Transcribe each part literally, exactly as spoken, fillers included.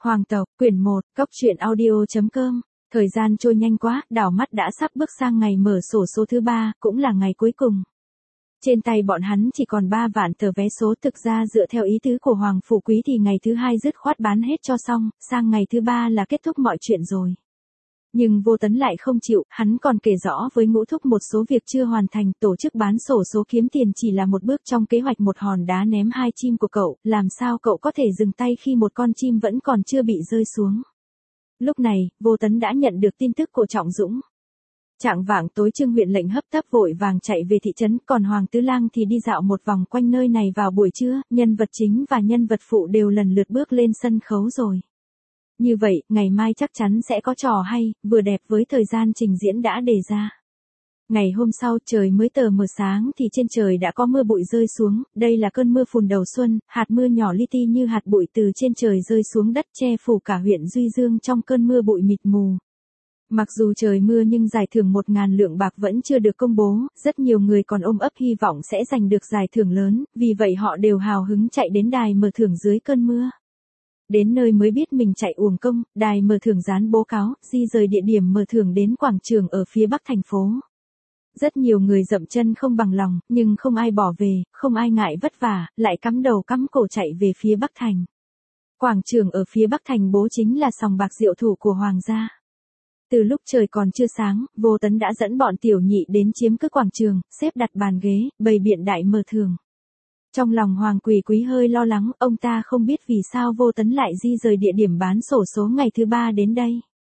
Hoàng tộc, quyển một, Cốc truyện audio.com. Thời gian trôi nhanh quá, đảo mắt đã sắp bước sang ngày mở sổ số thứ ba, cũng là ngày cuối cùng. Trên tay bọn hắn chỉ còn ba vạn tờ vé số, thực ra dựa theo ý tứ của Hoàng Phủ Quý thì ngày thứ hai dứt khoát bán hết cho xong, sang ngày thứ ba là kết thúc mọi chuyện rồi. Nhưng Vô Tấn lại không chịu, hắn còn kể rõ với Ngũ Thúc một số việc chưa hoàn thành, tổ chức bán sổ số kiếm tiền chỉ là một bước trong kế hoạch một hòn đá ném hai chim của cậu, làm sao cậu có thể dừng tay khi một con chim vẫn còn chưa bị rơi xuống. Lúc này, Vô Tấn đã nhận được tin tức của Trọng Dũng. Chạng vạng tối Trương huyện lệnh hấp tấp vội vàng chạy về thị trấn, còn Hoàng Tứ Lang thì đi dạo một vòng quanh nơi này vào buổi trưa, nhân vật chính và nhân vật phụ đều lần lượt bước lên sân khấu rồi. Như vậy, ngày mai chắc chắn sẽ có trò hay, vừa đẹp với thời gian trình diễn đã đề ra. Ngày hôm sau trời mới tờ mờ sáng thì trên trời đã có mưa bụi rơi xuống, đây là cơn mưa phùn đầu xuân, hạt mưa nhỏ li ti như hạt bụi từ trên trời rơi xuống đất che phủ cả huyện Duy Dương trong cơn mưa bụi mịt mù. Mặc dù trời mưa nhưng giải thưởng một ngàn lượng bạc vẫn chưa được công bố, rất nhiều người còn ôm ấp hy vọng sẽ giành được giải thưởng lớn, vì vậy họ đều hào hứng chạy đến đài mở thưởng dưới cơn mưa. Đến nơi mới biết mình chạy uổng công, đài mở thưởng dán bố cáo, di rời địa điểm mở thưởng đến quảng trường ở phía bắc thành phố. Rất nhiều người dậm chân không bằng lòng, nhưng không ai bỏ về, không ai ngại vất vả, lại cắm đầu cắm cổ chạy về phía bắc thành. Quảng trường ở phía bắc thành bố chính là sòng bạc diệu thủ của Hoàng gia. Từ lúc trời còn chưa sáng, Vô Tấn đã dẫn bọn tiểu nhị đến chiếm cứ quảng trường, xếp đặt bàn ghế, bày biện đại mở thưởng. Trong lòng Hoàng Quỳ Quý hơi lo lắng, ông ta không biết vì sao Vô Tấn lại di rời địa điểm bán sổ số ngày thứ ba đến đây.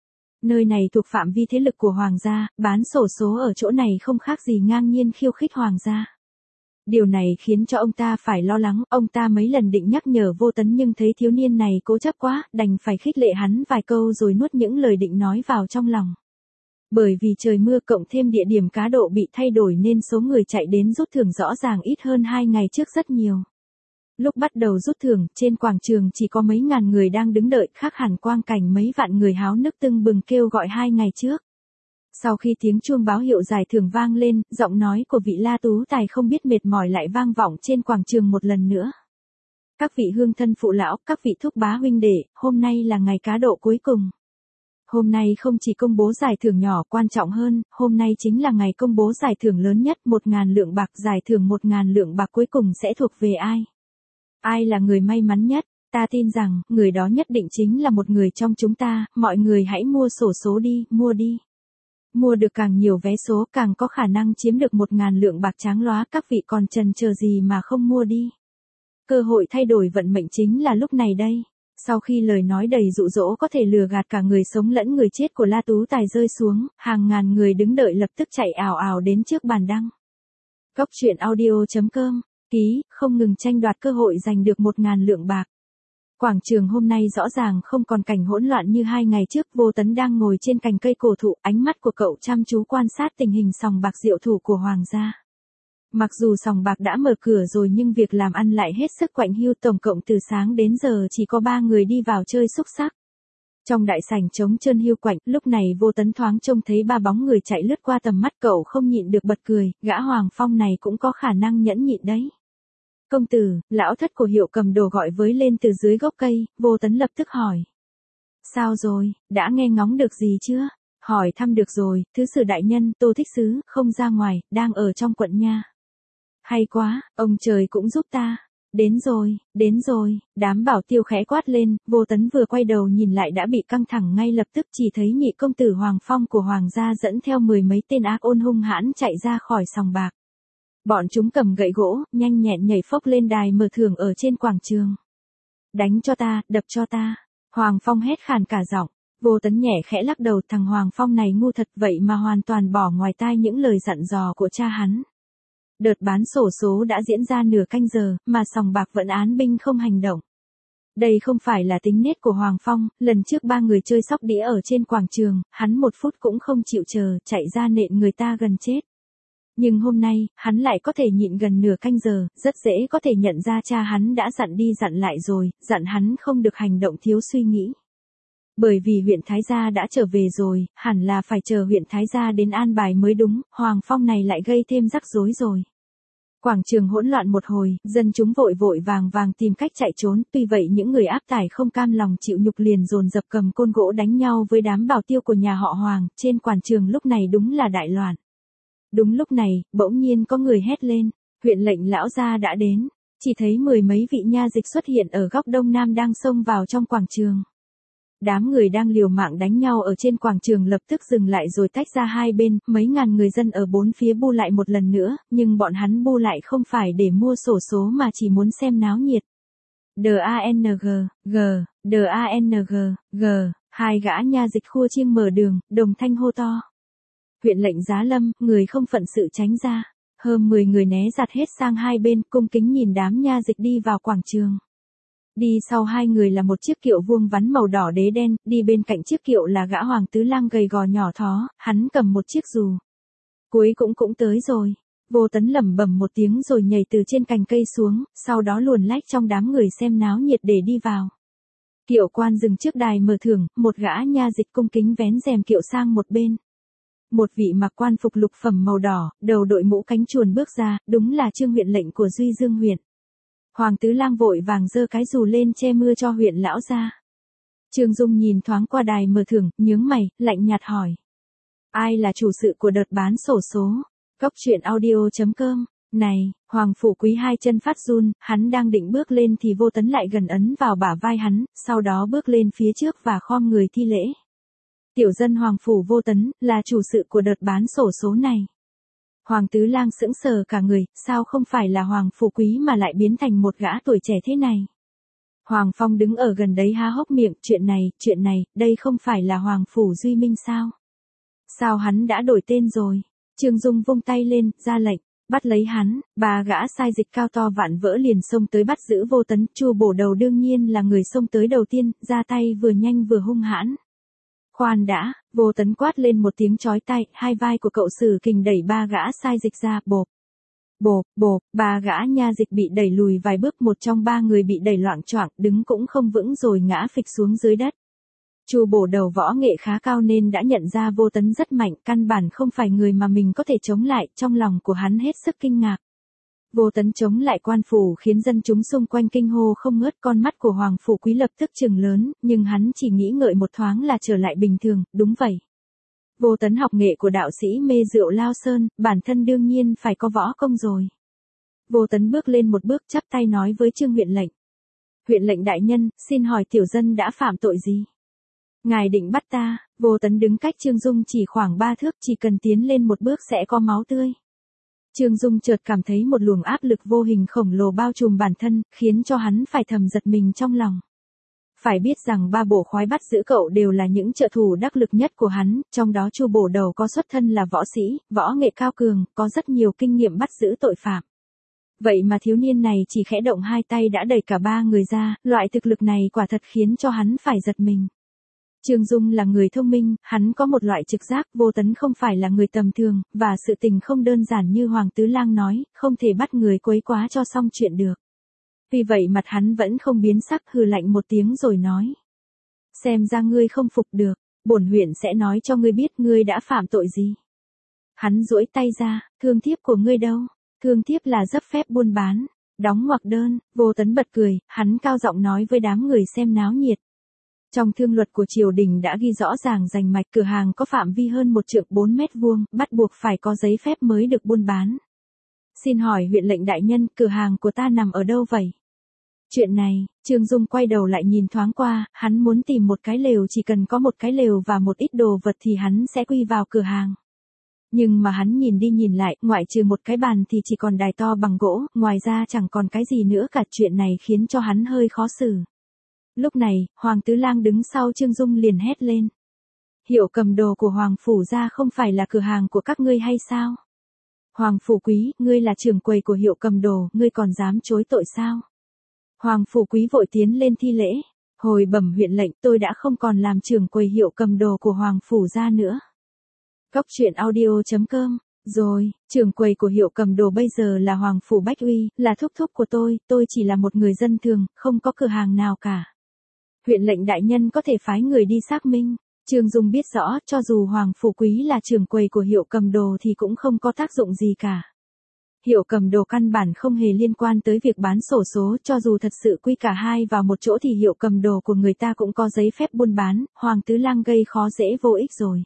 Nơi này thuộc phạm vi thế lực của Hoàng gia, bán sổ số ở chỗ này không khác gì ngang nhiên khiêu khích Hoàng gia. Điều này khiến cho ông ta phải lo lắng, ông ta mấy lần định nhắc nhở Vô Tấn nhưng thấy thiếu niên này cố chấp quá, đành phải khích lệ hắn vài câu rồi nuốt những lời định nói vào trong lòng. Bởi vì trời mưa cộng thêm địa điểm cá độ bị thay đổi nên số người chạy đến rút thưởng rõ ràng ít hơn hai ngày trước rất nhiều. Lúc bắt đầu rút thưởng, trên quảng trường chỉ có mấy ngàn người đang đứng đợi, khác hẳn quang cảnh mấy vạn người háo nức tưng bừng kêu gọi hai ngày trước. Sau khi tiếng chuông báo hiệu giải thưởng vang lên, giọng nói của vị La Tú Tài không biết mệt mỏi lại vang vọng trên quảng trường một lần nữa. Các vị hương thân phụ lão, các vị thúc bá huynh đệ, hôm nay là ngày cá độ cuối cùng. Hôm nay không chỉ công bố giải thưởng nhỏ, quan trọng hơn, hôm nay chính là ngày công bố giải thưởng lớn nhất, một ngàn lượng bạc. Giải thưởng một ngàn lượng bạc cuối cùng sẽ thuộc về ai? Ai là người may mắn nhất? Ta tin rằng, người đó nhất định chính là một người trong chúng ta, mọi người hãy mua sổ số đi, mua đi. Mua được càng nhiều vé số càng có khả năng chiếm được một ngàn lượng bạc tráng lóa, các vị còn chần chờ gì mà không mua đi. Cơ hội thay đổi vận mệnh chính là lúc này đây. Sau khi lời nói đầy dụ dỗ có thể lừa gạt cả người sống lẫn người chết của La Tú Tài rơi xuống, hàng ngàn người đứng đợi lập tức chạy ào ào đến trước bàn đăng. Cốc truyện audio.com, ký, không ngừng tranh đoạt cơ hội giành được một ngàn lượng bạc. Quảng trường hôm nay rõ ràng không còn cảnh hỗn loạn như hai ngày trước. Vô Tấn đang ngồi trên cành cây cổ thụ, ánh mắt của cậu chăm chú quan sát tình hình sòng bạc diệu thủ của Hoàng gia. Mặc dù sòng bạc đã mở cửa rồi nhưng việc làm ăn lại hết sức quạnh hiu, tổng cộng từ sáng đến giờ chỉ có ba người đi vào chơi xúc xắc. Trong đại sảnh trống trơn hiu quạnh, lúc này Vô Tấn thoáng trông thấy ba bóng người chạy lướt qua tầm mắt, cậu không nhịn được bật cười, gã Hoàng Phong này cũng có khả năng nhẫn nhịn đấy. Công tử, lão thất của Hiệu Cầm Đồ gọi với lên từ dưới gốc cây. Vô Tấn lập tức hỏi. Sao rồi, đã nghe ngóng được gì chưa? Hỏi thăm được rồi, thứ sử đại nhân, Tô Thích Sứ, không ra ngoài, đang ở trong quận nha. Hay quá, ông trời cũng giúp ta. Đến rồi, đến rồi, đám bảo tiêu khẽ quát lên. Vô Tấn vừa quay đầu nhìn lại đã bị căng thẳng ngay lập tức, chỉ thấy nhị công tử Hoàng Phong của Hoàng gia dẫn theo mười mấy tên ác ôn hung hãn chạy ra khỏi sòng bạc. Bọn chúng cầm gậy gỗ, nhanh nhẹn nhảy phốc lên đài mở thưởng ở trên quảng trường. Đánh cho ta, đập cho ta. Hoàng Phong hét khàn cả giọng. Vô Tấn nhẹ khẽ lắc đầu, thằng Hoàng Phong này ngu thật vậy mà hoàn toàn bỏ ngoài tai những lời dặn dò của cha hắn. Đợt bán sổ số đã diễn ra nửa canh giờ, mà sòng bạc vẫn án binh không hành động. Đây không phải là tính nết của Hoàng Phong, lần trước ba người chơi sóc đĩa ở trên quảng trường, hắn một phút cũng không chịu chờ, chạy ra nện người ta gần chết. Nhưng hôm nay, hắn lại có thể nhịn gần nửa canh giờ, rất dễ có thể nhận ra cha hắn đã dặn đi dặn lại rồi, dặn hắn không được hành động thiếu suy nghĩ. Bởi vì huyện Thái Gia đã trở về rồi, hẳn là phải chờ huyện Thái Gia đến an bài mới đúng, Hoàng Phong này lại gây thêm rắc rối rồi. Quảng trường hỗn loạn một hồi, dân chúng vội vội vàng vàng tìm cách chạy trốn, tuy vậy những người áp tải không cam lòng chịu nhục liền dồn dập cầm côn gỗ đánh nhau với đám bảo tiêu của nhà họ Hoàng, trên quảng trường lúc này đúng là đại loạn. Đúng lúc này, bỗng nhiên có người hét lên, huyện lệnh lão gia đã đến, chỉ thấy mười mấy vị nha dịch xuất hiện ở góc đông nam đang xông vào trong quảng trường. Đám người đang liều mạng đánh nhau ở trên quảng trường lập tức dừng lại rồi tách ra hai bên, mấy ngàn người dân ở bốn phía bu lại một lần nữa, nhưng bọn hắn bu lại không phải để mua xổ số mà chỉ muốn xem náo nhiệt. đang, g, đang, g, hai gã nha dịch khua chiêng mở đường, đồng thanh hô to. Huyện lệnh Giá Lâm, người không phận sự tránh ra. Hơn mười người né giặt hết sang hai bên, cung kính nhìn đám nha dịch đi vào quảng trường. Đi sau hai người là một chiếc kiệu vuông vắn màu đỏ đế đen, đi bên cạnh chiếc kiệu là gã Hoàng Tứ Lang gầy gò nhỏ thó, hắn cầm một chiếc dù. Cuối cũng cũng tới rồi. Vô Tấn lẩm bẩm một tiếng rồi nhảy từ trên cành cây xuống, sau đó luồn lách trong đám người xem náo nhiệt để đi vào. Kiệu quan dừng trước đài mở thưởng, một gã nha dịch cung kính vén rèm kiệu sang một bên. Một vị mặc quan phục lục phẩm màu đỏ, đầu đội mũ cánh chuồn bước ra, đúng là Trương huyện lệnh của Duy Dương huyện. Hoàng Tứ Lang vội vàng giơ cái dù lên che mưa cho huyện lão gia. Trương Dung nhìn thoáng qua đài mở thưởng, nhướng mày, lạnh nhạt hỏi. Ai là chủ sự của đợt bán xổ số? Cốc truyện audio chấm com. Này, Hoàng Phủ Quý hai chân phát run, hắn đang định bước lên thì Vô Tấn lại gần ấn vào bả vai hắn, sau đó bước lên phía trước và khom người thi lễ. Tiểu dân Hoàng Phủ Vô Tấn, là chủ sự của đợt bán xổ số này. Hoàng Tứ Lang sững sờ cả người, sao không phải là Hoàng Phủ Quý mà lại biến thành một gã tuổi trẻ thế này. Hoàng Phong đứng ở gần đấy há hốc miệng, chuyện này, chuyện này, đây không phải là Hoàng Phủ Duy Minh sao? Sao hắn đã đổi tên rồi? Trương Dung vung tay lên, ra lệnh, bắt lấy hắn, ba gã sai dịch cao to vạn vỡ liền xông tới bắt giữ Vô Tấn, Chu Bổ Đầu đương nhiên là người xông tới đầu tiên, ra tay vừa nhanh vừa hung hãn. Khoan đã, Vô Tấn quát lên một tiếng chói tai, hai vai của cậu Sử Kình đẩy ba gã sai dịch ra, bộp. Bộp, bộp, ba gã nha dịch bị đẩy lùi vài bước, một trong ba người bị đẩy loạng choạng, đứng cũng không vững rồi ngã phịch xuống dưới đất. Chu Bổ Đầu võ nghệ khá cao nên đã nhận ra Vô Tấn rất mạnh, căn bản không phải người mà mình có thể chống lại, trong lòng của hắn hết sức kinh ngạc. Vô Tấn chống lại quan phủ khiến dân chúng xung quanh kinh hô không ngớt, con mắt của Hoàng Phủ Quý lập tức trừng lớn, nhưng hắn chỉ nghĩ ngợi một thoáng là trở lại bình thường, đúng vậy. Vô Tấn học nghệ của đạo sĩ mê rượu Lao Sơn, bản thân đương nhiên phải có võ công rồi. Vô Tấn bước lên một bước chắp tay nói với Trương huyện lệnh. Huyện lệnh đại nhân, xin hỏi tiểu dân đã phạm tội gì? Ngài định bắt ta? Vô Tấn đứng cách Trương Dung chỉ khoảng ba thước, chỉ cần tiến lên một bước sẽ có máu tươi. Trương Dung chợt cảm thấy một luồng áp lực vô hình khổng lồ bao trùm bản thân, khiến cho hắn phải thầm giật mình trong lòng. Phải biết rằng ba bổ khoái bắt giữ cậu đều là những trợ thủ đắc lực nhất của hắn, trong đó Chu Bổ Đầu có xuất thân là võ sĩ, võ nghệ cao cường, có rất nhiều kinh nghiệm bắt giữ tội phạm. Vậy mà thiếu niên này chỉ khẽ động hai tay đã đẩy cả ba người ra, loại thực lực này quả thật khiến cho hắn phải giật mình. Trương Dung là người thông minh, hắn có một loại trực giác, Vô Tấn không phải là người tầm thường, và sự tình không đơn giản như Hoàng Tứ Lang nói, không thể bắt người quấy quá cho xong chuyện được. Vì vậy mặt hắn vẫn không biến sắc, hừ lạnh một tiếng rồi nói. Xem ra ngươi không phục được, bổn huyện sẽ nói cho ngươi biết ngươi đã phạm tội gì. Hắn duỗi tay ra, thương thiếp của ngươi đâu? Thương thiếp là giáp phép buôn bán, đóng ngoặc đơn. Vô Tấn bật cười, hắn cao giọng nói với đám người xem náo nhiệt. Trong thương luật của triều đình đã ghi rõ ràng rành mạch, cửa hàng có phạm vi hơn một trượng bốn mét vuông, bắt buộc phải có giấy phép mới được buôn bán. Xin hỏi huyện lệnh đại nhân, cửa hàng của ta nằm ở đâu vậy? Chuyện này, Trương Dung quay đầu lại nhìn thoáng qua, hắn muốn tìm một cái lều, chỉ cần có một cái lều và một ít đồ vật thì hắn sẽ quy vào cửa hàng. Nhưng mà hắn nhìn đi nhìn lại, ngoại trừ một cái bàn thì chỉ còn đài to bằng gỗ, ngoài ra chẳng còn cái gì nữa cả, chuyện này khiến cho hắn hơi khó xử. Lúc này, Hoàng Tứ Lang đứng sau Trương Dung liền hét lên. Hiệu cầm đồ của Hoàng Phủ gia không phải là cửa hàng của các ngươi hay sao? Hoàng Phủ Quý, ngươi là trưởng quầy của hiệu cầm đồ, ngươi còn dám chối tội sao? Hoàng Phủ Quý vội tiến lên thi lễ. Hồi bẩm huyện lệnh, tôi đã không còn làm trưởng quầy hiệu cầm đồ của Hoàng Phủ gia nữa. Cốc truyện audio chấm com. Rồi, trưởng quầy của hiệu cầm đồ bây giờ là Hoàng Phủ Bách Uy, là thúc thúc của tôi, tôi chỉ là một người dân thường, không có cửa hàng nào cả. Huyện lệnh đại nhân có thể phái người đi xác minh. Trương Dung biết rõ, cho dù Hoàng Phủ Quý là trưởng quầy của hiệu cầm đồ thì cũng không có tác dụng gì cả. Hiệu cầm đồ căn bản không hề liên quan tới việc bán sổ số, cho dù thật sự quy cả hai vào một chỗ thì hiệu cầm đồ của người ta cũng có giấy phép buôn bán, Hoàng Tứ Lang gây khó dễ vô ích rồi.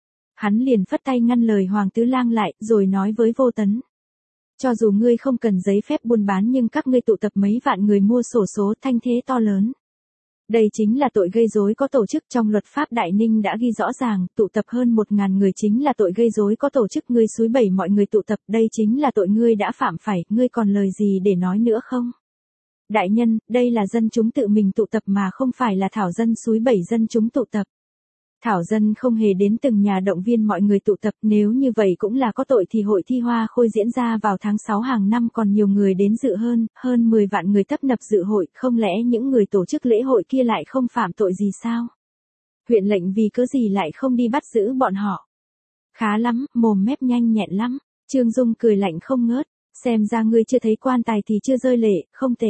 Hắn liền phất tay ngăn lời Hoàng Tứ Lang lại, rồi nói với Vô Tấn. Cho dù ngươi không cần giấy phép buôn bán nhưng các ngươi tụ tập mấy vạn người mua sổ số thanh thế to lớn. Đây chính là tội gây rối có tổ chức, trong luật pháp Đại Ninh đã ghi rõ ràng, tụ tập hơn một ngàn người chính là tội gây rối có tổ chức, ngươi xúi bẩy mọi người tụ tập, đây chính là tội ngươi đã phạm phải, ngươi còn lời gì để nói nữa không? Đại nhân, đây là dân chúng tự mình tụ tập mà không phải là thảo dân xúi bẩy dân chúng tụ tập. Thảo dân không hề đến từng nhà động viên mọi người tụ tập, nếu như vậy cũng là có tội thì hội thi hoa khôi diễn ra vào tháng sáu hàng năm còn nhiều người đến dự hơn, hơn mười vạn người tấp nập dự hội, không lẽ những người tổ chức lễ hội kia lại không phạm tội gì sao? Huyện lệnh vì cớ gì lại không đi bắt giữ bọn họ? Khá lắm, mồm mép nhanh nhẹn lắm. Trương Dung cười lạnh không ngớt, xem ra ngươi chưa thấy quan tài thì chưa rơi lệ, không tệ.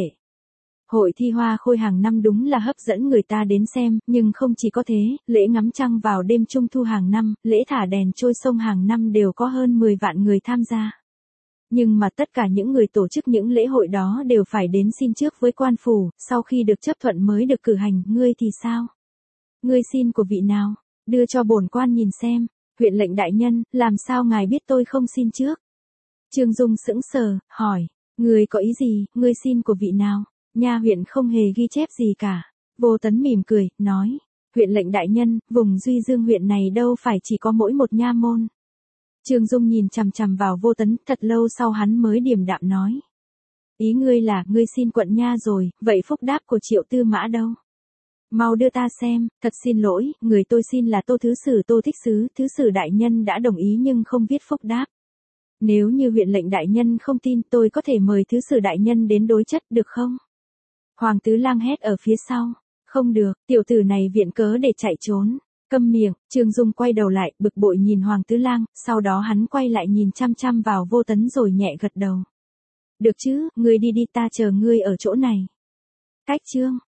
Hội thi hoa khôi hàng năm đúng là hấp dẫn người ta đến xem, nhưng không chỉ có thế, lễ ngắm trăng vào đêm trung thu hàng năm, lễ thả đèn trôi sông hàng năm đều có hơn mười vạn người tham gia. Nhưng mà tất cả những người tổ chức những lễ hội đó đều phải đến xin trước với quan phủ, sau khi được chấp thuận mới được cử hành, ngươi thì sao? Ngươi xin của vị nào? Đưa cho bổn quan nhìn xem. Huyện lệnh đại nhân, làm sao ngài biết tôi không xin trước? Trương Dung sững sờ, hỏi, ngươi có ý gì, ngươi xin của vị nào? Nha huyện không hề ghi chép gì cả. Vô Tấn mỉm cười, nói, huyện lệnh đại nhân, vùng Duy Dương huyện này đâu phải chỉ có mỗi một nha môn. Trương Dung nhìn chằm chằm vào Vô Tấn, thật lâu sau hắn mới điềm đạm nói. Ý ngươi là, ngươi xin quận nha rồi, vậy phúc đáp của Triệu Tư Mã đâu? Mau đưa ta xem, thật xin lỗi, người tôi xin là Tô Thứ Sử Tô Thích Sứ, Thứ Sử đại nhân đã đồng ý nhưng không viết phúc đáp. Nếu như huyện lệnh đại nhân không tin tôi có thể mời Thứ Sử đại nhân đến đối chất được không? Hoàng Tứ Lang hét ở phía sau. Không được, tiểu tử này viện cớ để chạy trốn. Câm miệng, Trương Dung quay đầu lại, bực bội nhìn Hoàng Tứ Lang, sau đó hắn quay lại nhìn chăm chăm vào Vô Tấn rồi nhẹ gật đầu. Được chứ, ngươi đi đi ta chờ ngươi ở chỗ này. Cách chương.